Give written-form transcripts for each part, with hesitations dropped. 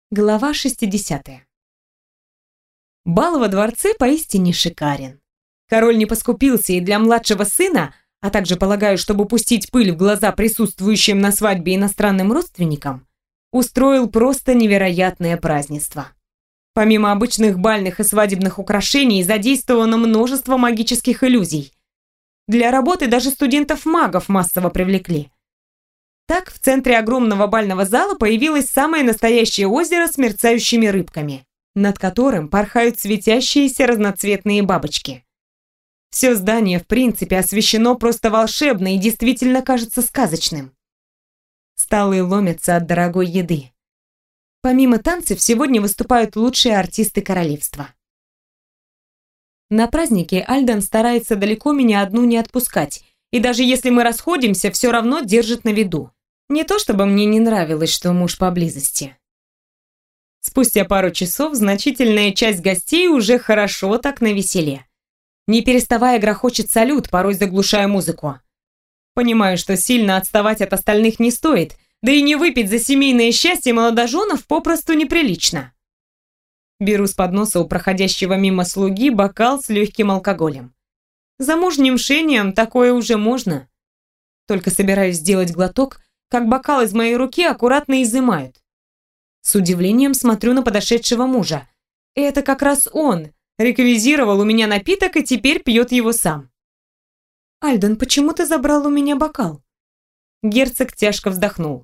Глава 60. Бал во дворце поистине шикарен. Король не поскупился и для младшего сына, а также, полагаю, чтобы пустить пыль в глаза присутствующим на свадьбе иностранным родственникам, устроил просто невероятное празднество. Помимо обычных бальных и свадебных украшений, задействовано множество магических иллюзий. Для работы даже студентов-магов массово привлекли. Так, в центре огромного бального зала появилось самое настоящее озеро с мерцающими рыбками, над которым порхают светящиеся разноцветные бабочки. Все здание, в принципе, освещено просто волшебно и действительно кажется сказочным. Столы ломятся от дорогой еды. Помимо танцев, сегодня выступают лучшие артисты королевства. На празднике Альдан старается далеко меня одну не отпускать, и даже если мы расходимся, все равно держит на виду. Не то чтобы мне не нравилось, что муж поблизости. Спустя пару часов значительная часть гостей уже хорошо так навеселе. Не переставая грохочет салют, порой заглушая музыку. Понимаю, что сильно отставать от остальных не стоит, да и не выпить за семейное счастье молодоженов попросту неприлично. Беру с подноса у проходящего мимо слуги бокал с легким алкоголем. Замужним шениям такое уже можно. Только собираюсь сделать глоток, как бокал из моей руки аккуратно изымают. С удивлением смотрю на подошедшего мужа. Это как раз он реквизировал у меня напиток и теперь пьет его сам. «Альдан, почему ты забрал у меня бокал?» Герцог тяжко вздохнул.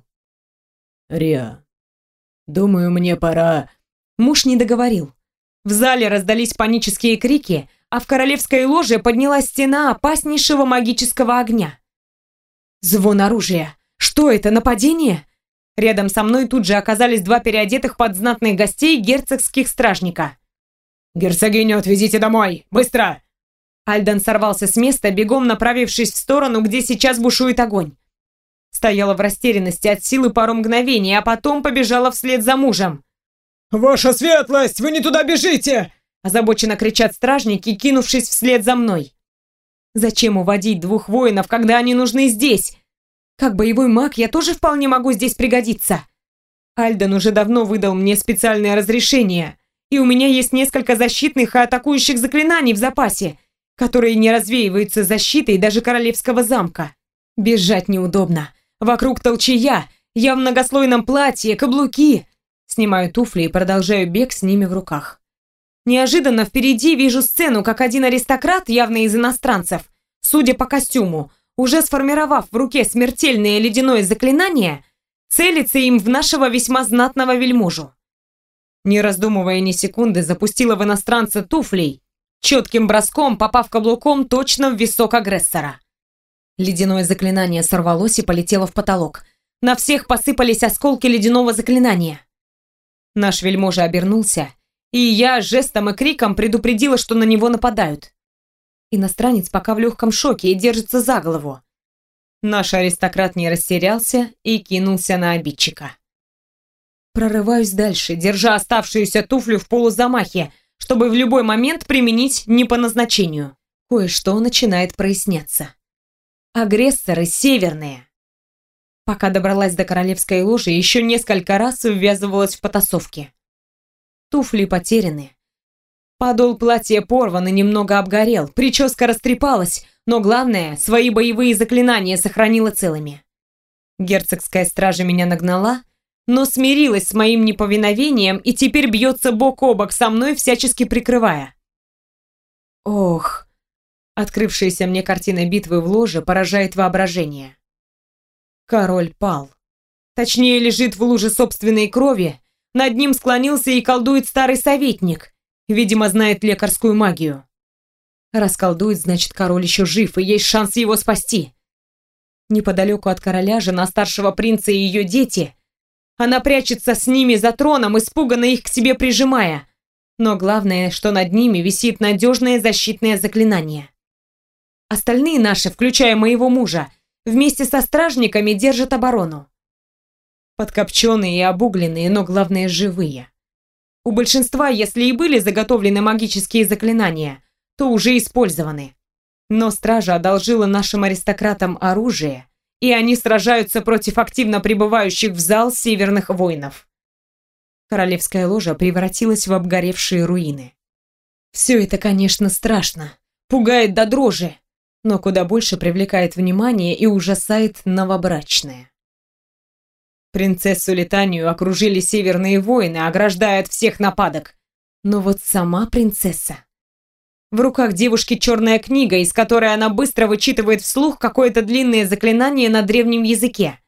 «Риа, думаю, мне пора...» Муж не договорил. В зале раздались панические крики, а в королевской ложе поднялась стена опаснейшего магического огня. Звон оружия. Что это, нападение? Рядом со мной тут же оказались два переодетых под знатных гостей герцогских стражника. «Герцогиню отвезите домой! Быстро!» Альдан сорвался с места, бегом направившись в сторону, где сейчас бушует огонь. Стояла в растерянности от силы пару мгновений, а потом побежала вслед за мужем. «Ваша светлость, вы не туда бежите!» Озабоченно кричат стражники, кинувшись вслед за мной. Зачем уводить двух воинов, когда они нужны здесь? Как боевой маг я тоже вполне могу здесь пригодиться. Альдан уже давно выдал мне специальное разрешение, и у меня есть несколько защитных и атакующих заклинаний в запасе, которые не развеиваются защитой даже королевского замка. Бежать неудобно. Вокруг толчая, я в многослойном платье, каблуки. Снимаю туфли и продолжаю бег с ними в руках. Неожиданно впереди вижу сцену, как один аристократ, явно из иностранцев, судя по костюму, уже сформировав в руке смертельное ледяное заклинание, целится им в нашего весьма знатного вельможу. Не раздумывая ни секунды, запустила в иностранца туфлей, четким броском попав каблуком точно в висок агрессора. Ледяное заклинание сорвалось и полетело в потолок. На всех посыпались осколки ледяного заклинания. Наш вельможа обернулся, и я жестом и криком предупредила, что на него нападают. Иностранец пока в легком шоке и держится за голову. Наш аристократ не растерялся и кинулся на обидчика. Прорываюсь дальше, держа оставшуюся туфлю в полузамахе, чтобы в любой момент применить не по назначению. Кое-что начинает проясняться. Агрессоры северные. Пока добралась до королевской ложи, еще несколько раз ввязывалась в потасовки. Туфли потеряны. Подол платья порван и немного обгорел, прическа растрепалась, но главное, свои боевые заклинания сохранила целыми. Герцогская стража меня нагнала, но смирилась с моим неповиновением и теперь бьется бок о бок со мной, всячески прикрывая. Ох, открывшаяся мне картина битвы в ложе поражает воображение. Король пал. Точнее, лежит в луже собственной крови, над ним склонился и колдует старый советник, видимо, знает лекарскую магию. Раз колдует, значит, король еще жив, и есть шанс его спасти. Неподалеку от короля жена старшего принца и ее дети. Она прячется с ними за троном, испуганно их к себе прижимая. Но главное, что над ними висит надежное защитное заклинание. Остальные наши, включая моего мужа, вместе со стражниками держат оборону. Подкопченные и обугленные, но главное, живые. У большинства, если и были заготовлены магические заклинания, то уже использованы. Но стража одолжила нашим аристократам оружие, и они сражаются против активно прибывающих в зал северных воинов. Королевская ложа превратилась в обгоревшие руины. Все это, конечно, страшно, пугает до дрожи, но куда больше привлекает внимание и ужасает новобрачная. Принцессу Литанию окружили северные воины, ограждая от всех нападок. Но вот сама принцесса... В руках девушки черная книга, из которой она быстро вычитывает вслух какое-то длинное заклинание на древнем языке.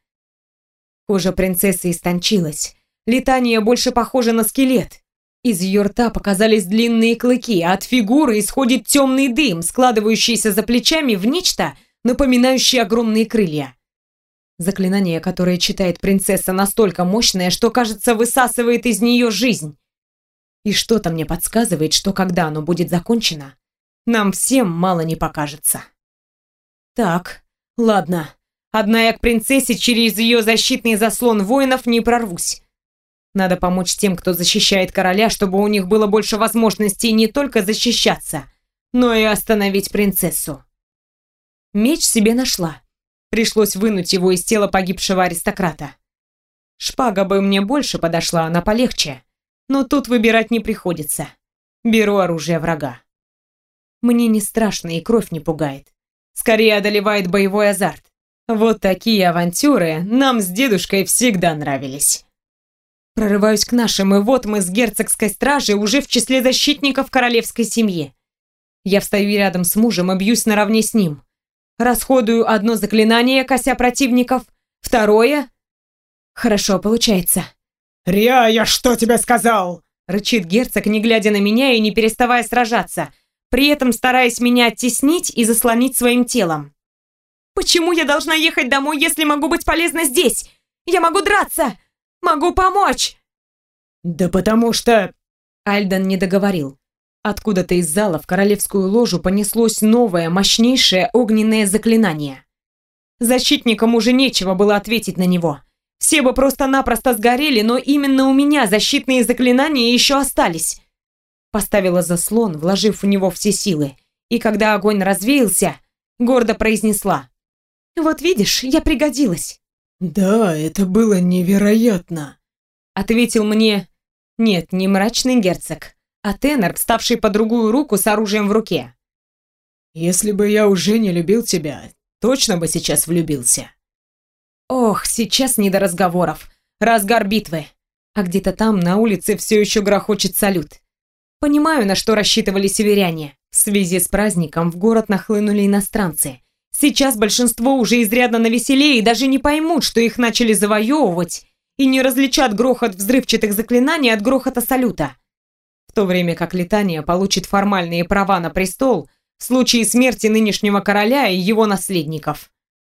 Кожа принцессы истончилась. Литания больше похожа на скелет. Из ее рта показались длинные клыки, а от фигуры исходит темный дым, складывающийся за плечами в нечто, напоминающее огромные крылья. Заклинание, которое читает принцесса, настолько мощное, что, кажется, высасывает из нее жизнь. И что-то мне подсказывает, что когда оно будет закончено, нам всем мало не покажется. Так, ладно. Одна я к принцессе через ее защитный заслон воинов не прорвусь. Надо помочь тем, кто защищает короля, чтобы у них было больше возможностей не только защищаться, но и остановить принцессу. Меч себе нашла. Пришлось вынуть его из тела погибшего аристократа. Шпага бы мне больше подошла, она полегче. Но тут выбирать не приходится. Беру оружие врага. Мне не страшно и кровь не пугает. Скорее одолевает боевой азарт. Вот такие авантюры нам с дедушкой всегда нравились. Прорываюсь к нашим, и вот мы с герцогской стражей уже в числе защитников королевской семьи. Я встаю рядом с мужем и бьюсь наравне с ним. Расходую одно заклинание, кося противников, второе... Хорошо получается. «Риа, я что тебе сказал?» Рычит герцог, не глядя на меня и не переставая сражаться, при этом стараясь меня оттеснить и заслонить своим телом. «Почему я должна ехать домой, если могу быть полезна здесь? Я могу драться! Могу помочь!» «Да потому что...» Альдан не договорил. Откуда-то из зала в королевскую ложу понеслось новое, мощнейшее огненное заклинание. Защитникам уже нечего было ответить на него. Все бы просто-напросто сгорели, но именно у меня защитные заклинания еще остались. Поставила заслон, вложив в него все силы, и когда огонь развеялся, гордо произнесла: «Вот видишь, я пригодилась». «Да, это было невероятно», — ответил мне... Нет, не мрачный герцог, а тенор, вставший по другую руку с оружием в руке. «Если бы я уже не любил тебя, точно бы сейчас влюбился». Ох, сейчас не до разговоров. Разгар битвы. А где-то там, на улице, все еще грохочет салют. Понимаю, на что рассчитывали северяне. В связи с праздником в город нахлынули иностранцы. Сейчас большинство уже изрядно навеселее и даже не поймут, что их начали завоевывать, и не различат грохот взрывчатых заклинаний от грохота салюта. В то время как Литания получит формальные права на престол в случае смерти нынешнего короля и его наследников.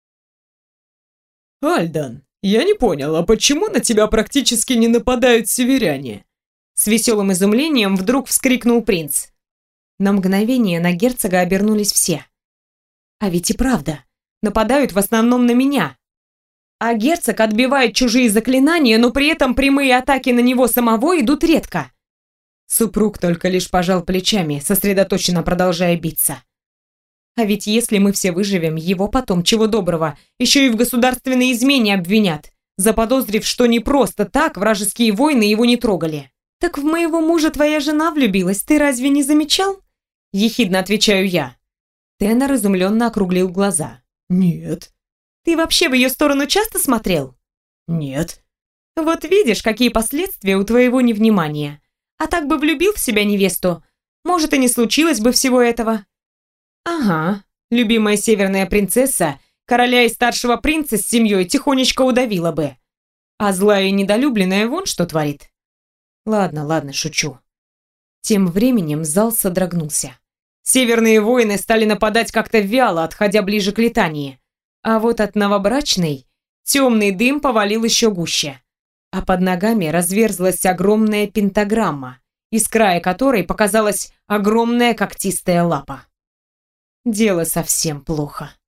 «Альдан, я не понял, а почему на тебя практически не нападают северяне?» С веселым изумлением вдруг вскрикнул принц. На мгновение на герцога обернулись все. А ведь и правда, нападают в основном на меня. А герцог отбивает чужие заклинания, но при этом прямые атаки на него самого идут редко. Супруг только лишь пожал плечами, сосредоточенно продолжая биться. А ведь если мы все выживем, его потом, чего доброго, еще и в государственной измене обвинят, заподозрив, что не просто так вражеские войны его не трогали. «Так в моего мужа твоя жена влюбилась, ты разве не замечал?» Ехидно отвечаю я. Тенор изумленно округлил глаза. «Нет». «Ты вообще в ее сторону часто смотрел?» «Нет». «Вот видишь, какие последствия у твоего невнимания. А так бы влюбил в себя невесту, может, и не случилось бы всего этого». Ага, любимая северная принцесса короля и старшего принца с семьей тихонечко удавила бы. А злая и недолюбленная вон что творит. Ладно, шучу. Тем временем зал содрогнулся. Северные воины стали нападать как-то вяло, отходя ближе к Литании. А вот от новобрачной темный дым повалил еще гуще. А под ногами разверзлась огромная пентаграмма, из края которой показалась огромная когтистая лапа. Дело совсем плохо.